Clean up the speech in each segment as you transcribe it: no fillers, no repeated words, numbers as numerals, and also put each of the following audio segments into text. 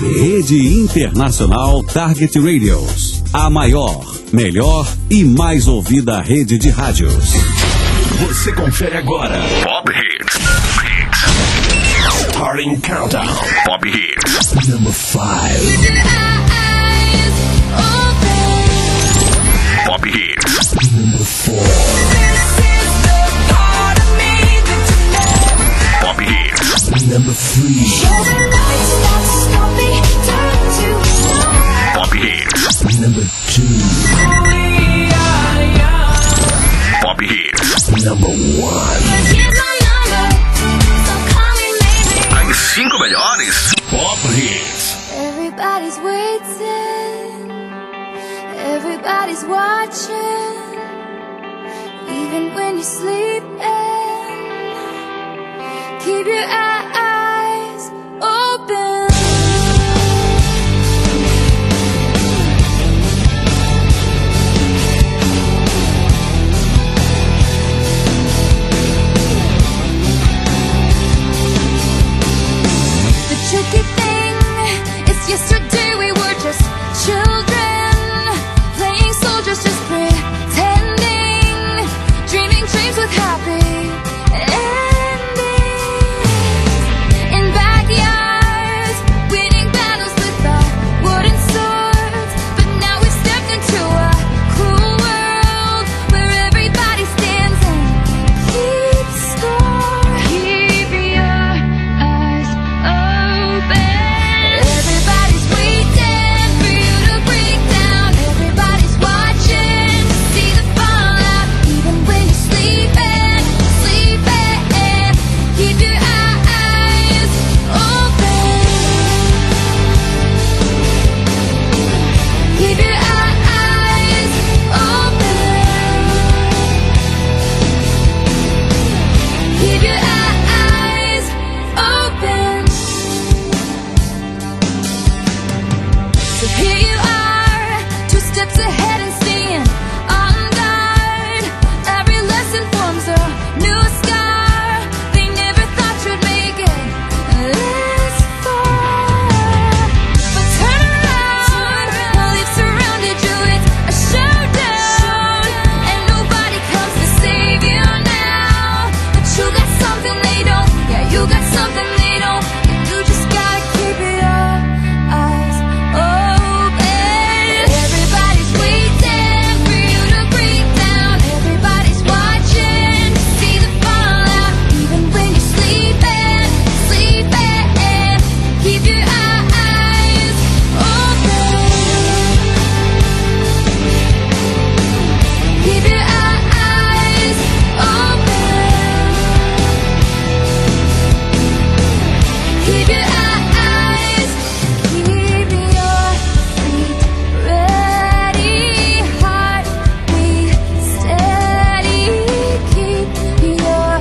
Rede Internacional Target Radios. A maior, melhor e mais ouvida rede de rádios. Você confere agora. Pop Hits. Starting Countdown. Pop Hits. Number 5. Pop Hits. Number 4. Pop Hits. Number 3. Pop Hits. Number 2. Pop Hits. Number 1. As 5 melhores Pop Hits. Everybody's waiting, everybody's watching, even when you're sleeping. Keep your eyes open. The tricky thing is yesterday we were just children, playing soldiers, just pretending, dreaming dreams with happy endings. In backyards, winning battles with our wooden swords. But now we've stepped into a cruel world where everybody stands and keeps score. Keep your eyes open. Everybody's waiting for you to break down. Everybody's watching to see the fallout. Even when you're sleeping, sleeping. Keep your eyes open. Keep your eyes open. Keep your eyes open. So here you are, 2 steps ahead and staying on guard. Every lesson forms a new scar. They never thought you'd make it this far. But turn around, while they've surrounded you, it's a showdown. And nobody comes to save you now. But you got something they don't, yeah, you got something they don't. You just gotta keep your eyes open. Everybody's waiting for you to break down. Everybody's watching to see the fallout. Even when you're sleeping, sleeping. Keep your eyes open. Keep your eyes open. Keep your eyes, keep your feet ready, heart beat steady. Keep your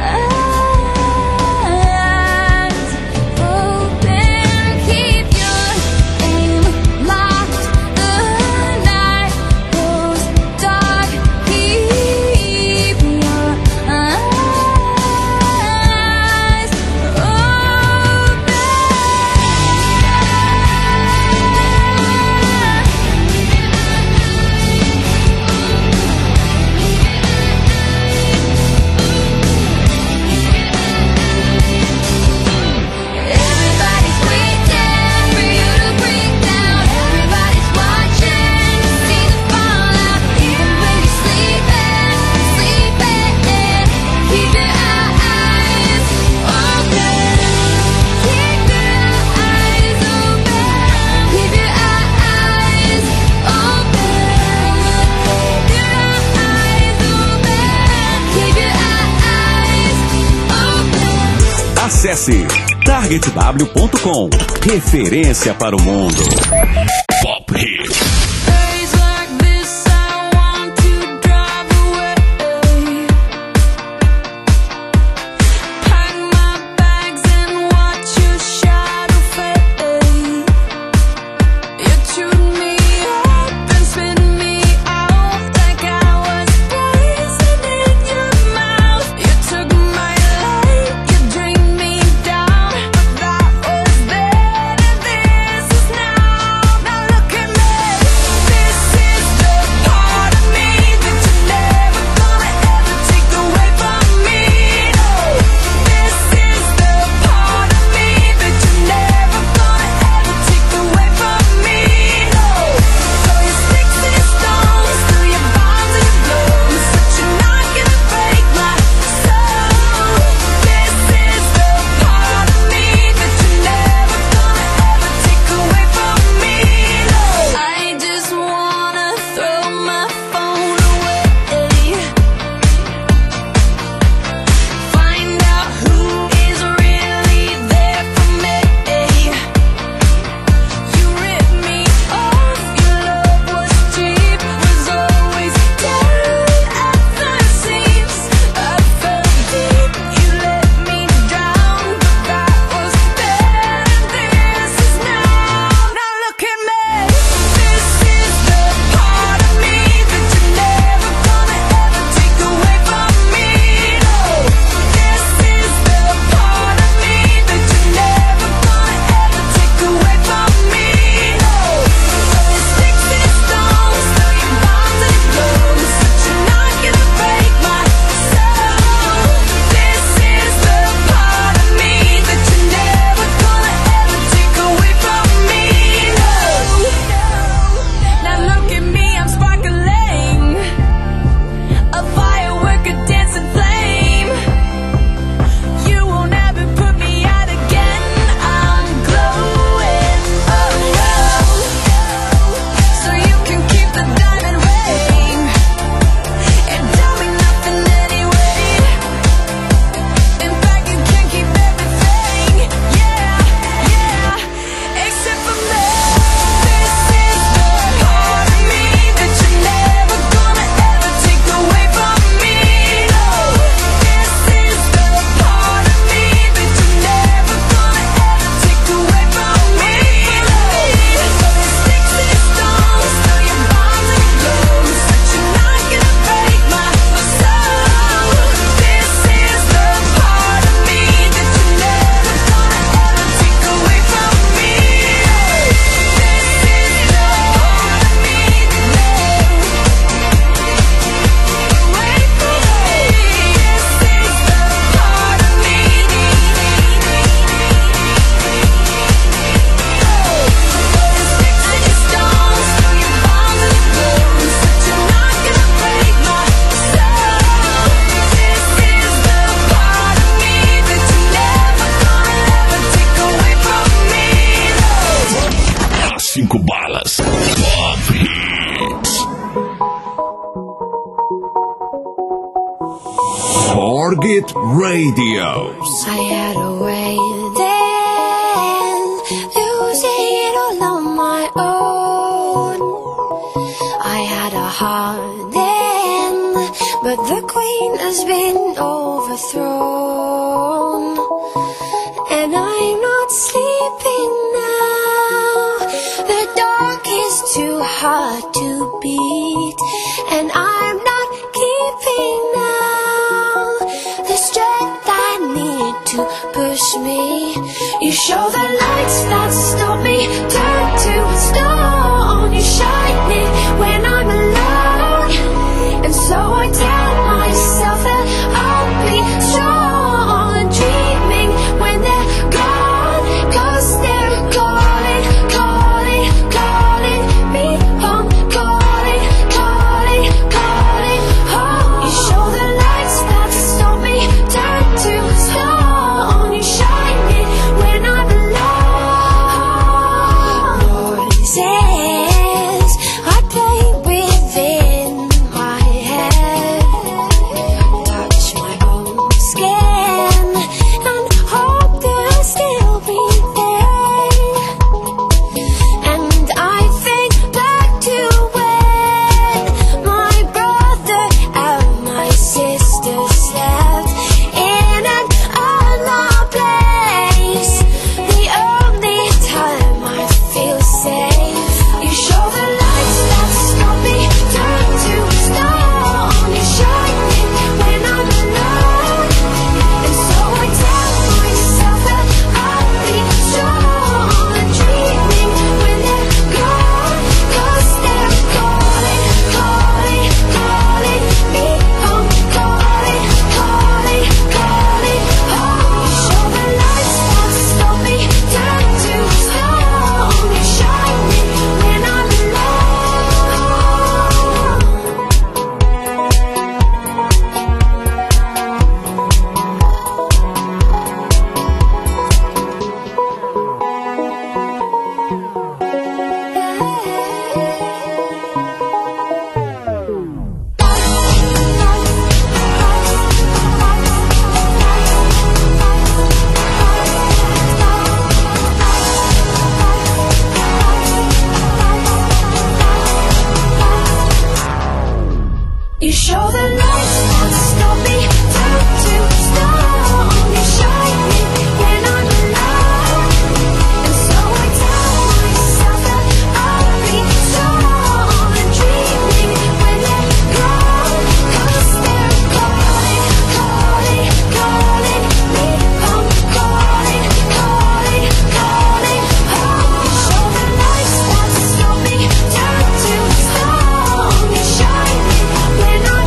eyes open. Keep your aim locked. The night goes dark. Keep your eyes Everybody's waiting for you to break down. Everybody's watching to see the fallout. Even when you're sleeping, sleeping. Keep your eyes open. Keep your eyes open. Keep your eyes open. Keep your eyes open. Acesse targetw.com. Referência para o mundo. Pop Hits. Days like this, I want to drive away. Pack my bags and watch your shadow fade. You chewed me up and spit me out like I was poison in your mouth. You took my life, you drained me down, but that was better this Hit Radio. I had a way then, losing it all on my own. I had a heart then, but the queen has been overthrown. And I'm not sleeping now. The dark is too hard to beat, and I'm not keeping now the strength I need to push me. You show the lights that stop me, turn to stone. You shine me when I'm alone, and so I tell myself that I'll be strong. Dreaming when they're gone, 'cause they're calling, calling, calling me home. Calling, calling, calling home. You show the lights that stop me, turn to stone. You shine me when I'm alone. Voices I play within my head, touch my own skin, and hope that I'll still be there. And I think back to when my brother and my sister slept in an unloved place. The only time I feel safe. You show the lights that stop me, turn to stone. You shine me when I'm alone, and so I tell myself that I'll be strong. Dreaming when they're gone, 'cause they're calling, calling, calling me home. Calling, calling, calling home. You show the lights that stop me, turn to stone. You shine me when I'm You show the lights that stop me, turn to stone. You shine me when I'm alone, and so I tell myself that I'll be strong. Dreaming when they're gone, 'cause they're calling, calling, calling me home. Calling, calling, calling home. You show the lights that stop me, turn to stone. You shine me when I'm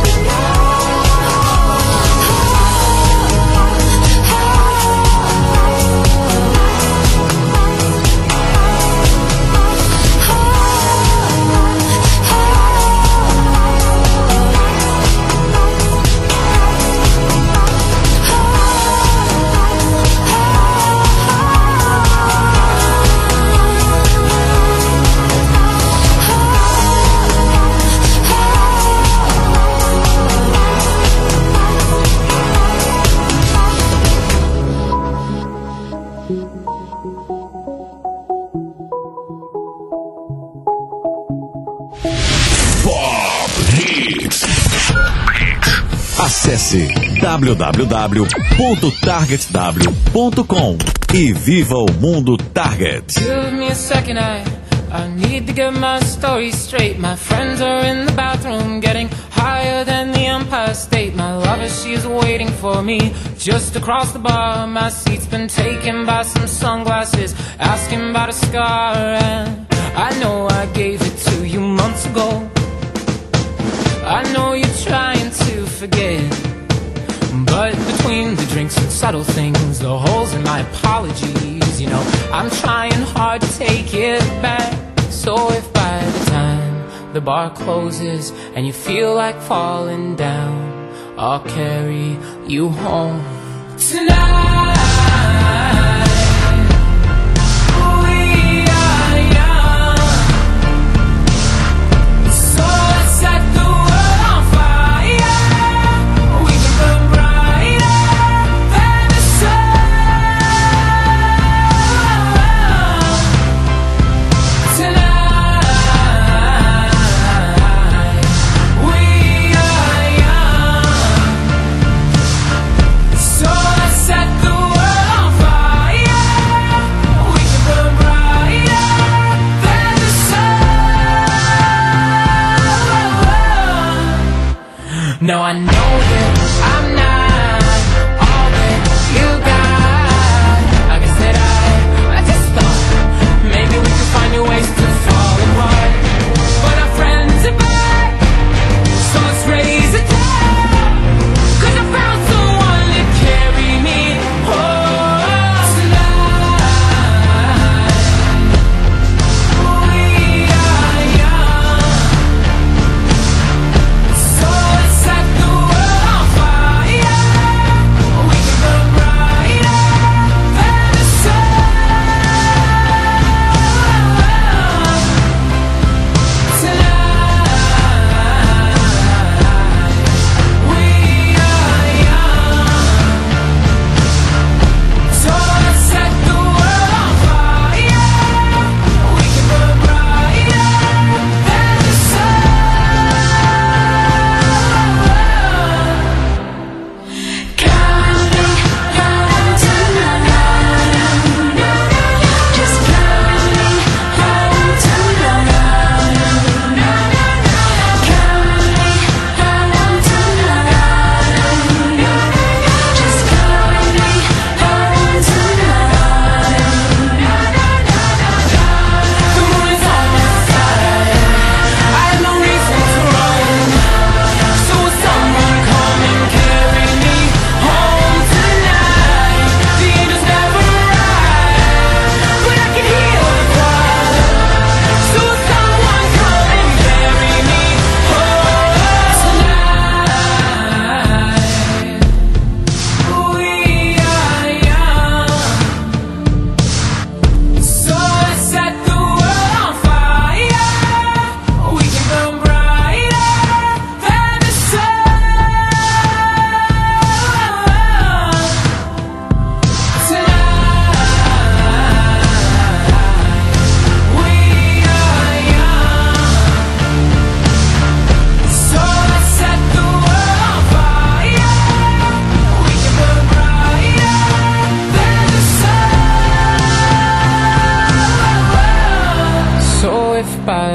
Pop Hits. Acesse www.targetw.com e viva o mundo Target. Give me a second, I need to get my story straight. My friends are in the bathroom getting higher than the Empire State. My lover, she's waiting for me just across the bar. My seat's been taken by some sunglasses, asking about a scar. And I know I gave it to you months ago. I know you're trying to forget, but between the drinks and subtle things, the holes in my apologies, you know, I'm trying hard to take it back. So if by the time the bar closes and you feel like falling down, I'll carry you home tonight. Set the world on fire. We can burn brighter.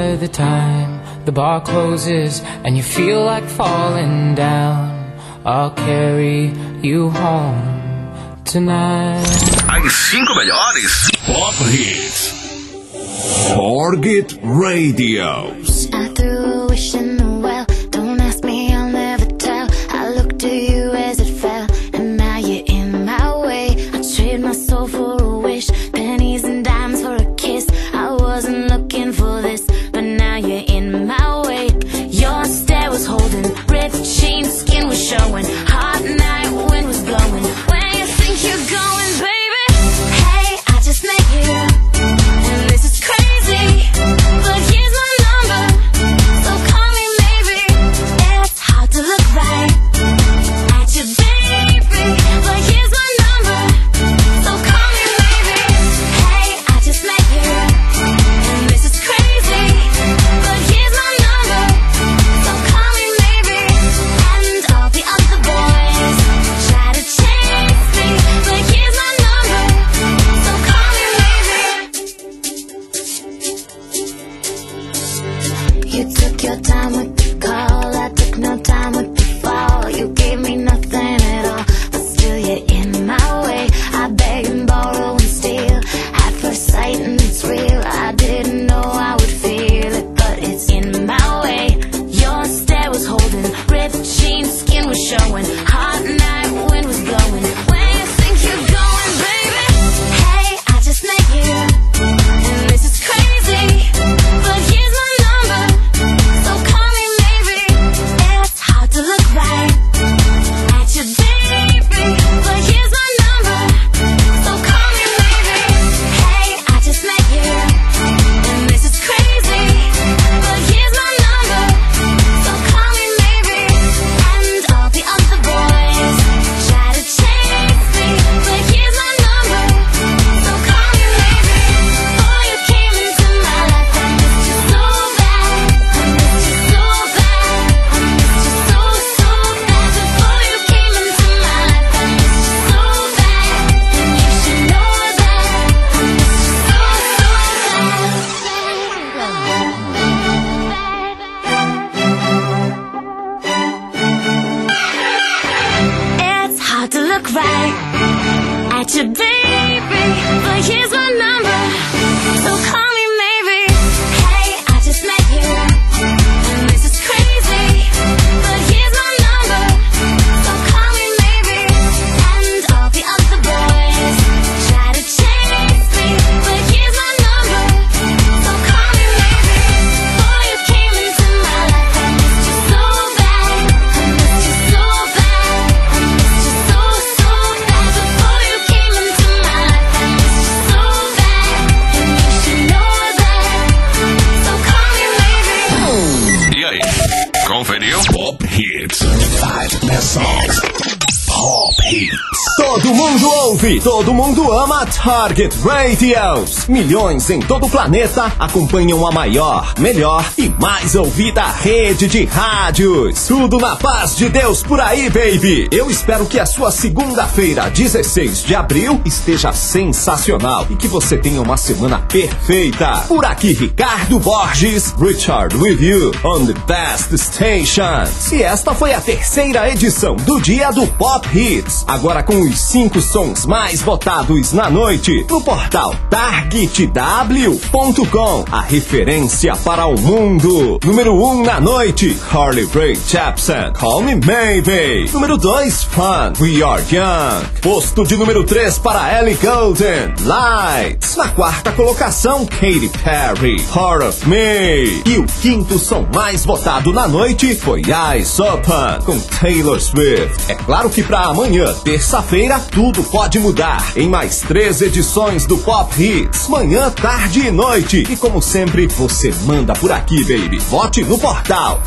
by the time the bar closes and you feel like falling down, I'll carry you home tonight. As 5 melhores Pop Hits. Target Radios. I threw a wish in the well. Don't ask me, I'll never tell. I looked at you as it fell, and now you're in my way. I trade my soul for a wish, pennies and dimes for a kiss. I wasn't looking for this, but now you're in my way. Your stare was holding, ripped jeans, skin was showing. Hot night, wind was blowing. Where you think you're going, baby? Hey, I just met you, and this is crazy, but here's my number, so call me maybe. It's hard to look right at you, baby, but here's my number, so call me maybe. Hey, I just met you, and this is crazy, but here's my number, so call me maybe. And all the other boys try to chase me, but here's my number, so call me maybe. You took your time with the call, I took no time with the fall. You gave me nothing at all, but still you're in my way. I beg and borrow and steal, at first sight and it's real. I didn't know I would feel it, but it's in my way. Your stare was holding, ripped jeans, skin was showing. Hot night, wind was blowing. Where you think you're going, baby? Hey, I just met you, and this is crazy, but here's my number, so call me maybe. It's hard to look right at you, baby, but here's my number, so call me maybe. Hey, I just met you, and this is crazy, but here's my number, so call me maybe. And all the other boys try to chase me, but here's my number, so call me maybe. Before you came into my life, I missed you so bad, I missed you so bad, I missed you so, so bad. Before you came into my life, I missed you so bad, and you should know that I missed you so, It's hard to look right at you, baby, but here's my number, so call me maybe. Hey, I just met you, and this is crazy, but here's my number, so call me maybe. And all the other boys try to chase me, but here's my number, so call me maybe. Before you came into my life, I missed you so bad, I missed you so bad, I missed you so, so bad. Before you came into my life, I missed you so bad, and you should know that, so call me maybe. E aí, conferiu? Pop Hits. 5 best songs. Pop Hits. Todo mundo ouve, todo mundo ama Target Radios. Milhões em todo o planeta acompanham a maior, melhor e mais ouvida rede de rádios. Tudo na paz de Deus por aí, baby. Eu espero que a sua segunda-feira, 16 de abril, esteja sensacional e que você tenha uma semana perfeita. Por aqui, Ricardo Borges, Richard with you on the best stations. E esta foi a terceira edição do Dia do Pop Hits. Agora com os 5 sons mais votados na noite no portal targetw.com, a referência para o mundo. Número 1 na noite, Carly Rae Jepsen, Call Me Maybe. Número 2, Fun, We Are Young. Posto de número 3 para Ellie Goulding, Lights. Na quarta colocação, Katy Perry, Heart of Me. E o quinto som mais votado na noite foi Eyes Open, com Taylor Swift. É claro que para amanhã, terça-feira, tudo pode mudar em mais 3 edições do Pop Hits, manhã, tarde e noite. E como sempre, você manda por aqui, baby. Vote no portal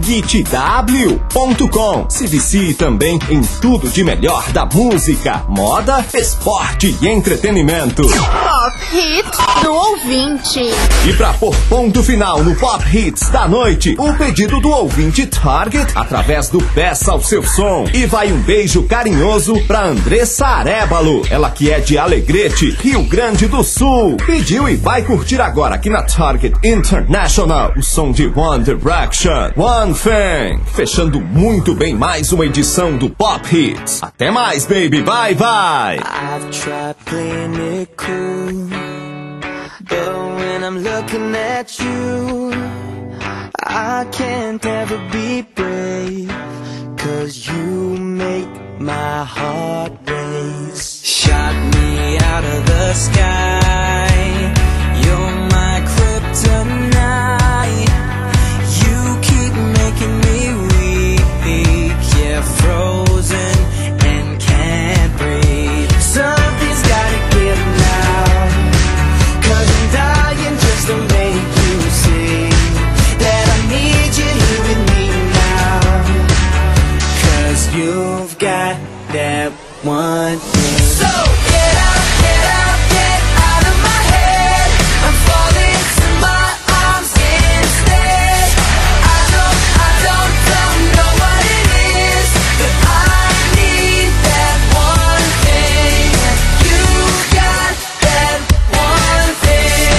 targetw.com. Se vicie também em tudo de melhor da música, moda, esporte e entretenimento. Pop Hits do ouvinte. E pra pôr ponto final no Pop Hits da noite, um pedido do ouvinte Target através do Peça o Seu Som. E vai um beijo carinhoso pra Andressa Arevalo. Magalu, ela que é de Alegrete, Rio Grande do Sul. Pediu e vai curtir agora aqui na Target International o som de One Direction, One Thing. Fechando muito bem mais uma edição do Pop Hits. Até mais, baby, bye bye. I've tried playing it cool, but when I'm looking at you, I can't ever be brave, 'cause you make my heart race. Shot me out of the sky, you're my kryptonite. You keep making me weak, yeah, frozen and can't breathe. Something's gotta give now, 'cause I'm dying just to make you see that I need you here with me now. 'Cause you've got that one thing. So get out, get out, get out of my head. I'm falling to my arms instead. I don't know what it is, but I need that one thing. You got that one thing.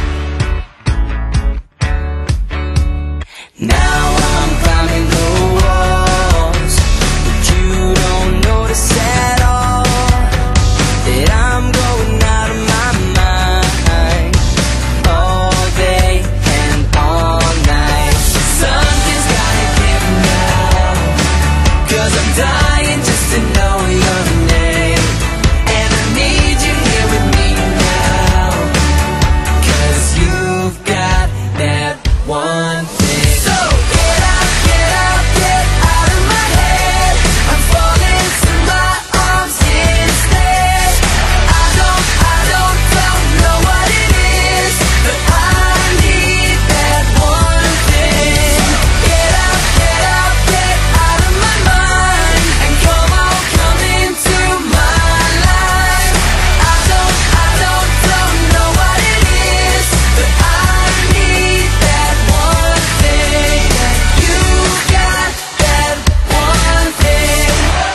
Now I'm climbing the walls, but you don't notice at all that I'm going out of my mind all day and all night. Something's gotta give now, 'cause I'm dying just to know your name. And I need you here with me now, 'cause you've got that one thing. So get out, get out, get out of my head. I'm falling to my arms instead. I don't know what it is, but I need that one thing. Get out, get out, get out of my mind, and come on, come into my life. I don't know what it is, but I need that one thing. You got that one thing.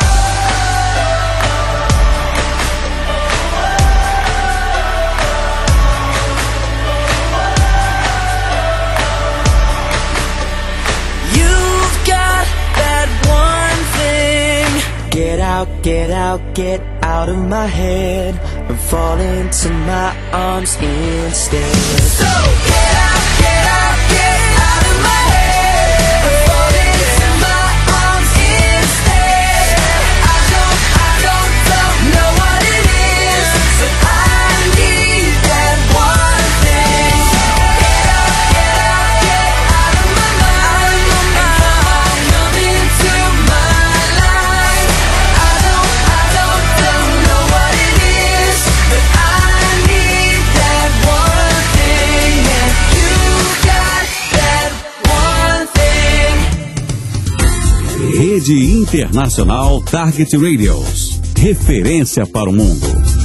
You've got that one thing. Get out, get out, get out of my head and fall into my arms instead. So get out, get out, get out of my head and fall into my arms instead. I don't know what it is, but I need that one thing. Get out, get out, get out of my mind, and come into my life. I don't know what it is, but I need that one thing. And you got that one thing. Rede Internacional Target Radios. Referência para o mundo.